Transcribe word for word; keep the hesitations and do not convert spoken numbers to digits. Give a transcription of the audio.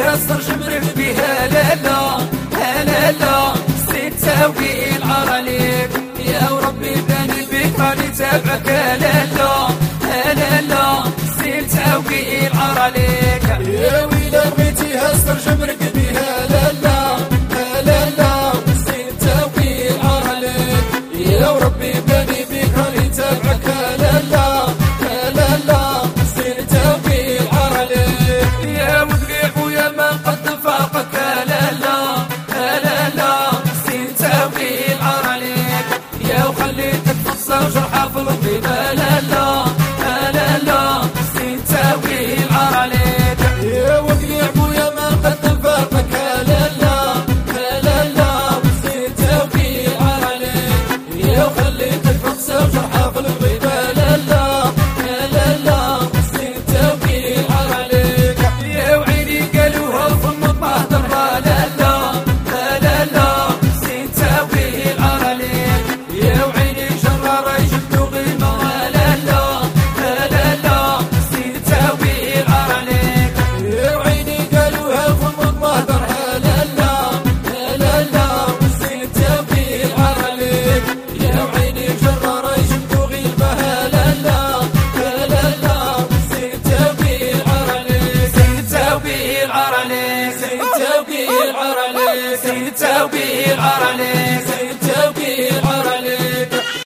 بغيتيها استرجم رفد بها لا لا لا لا ستة وقي العار عليك يا وربي باني بك راني تابعك لا لا لا لا ستة وقي العار عليك يا ويلي بغيتيها استرجم رفد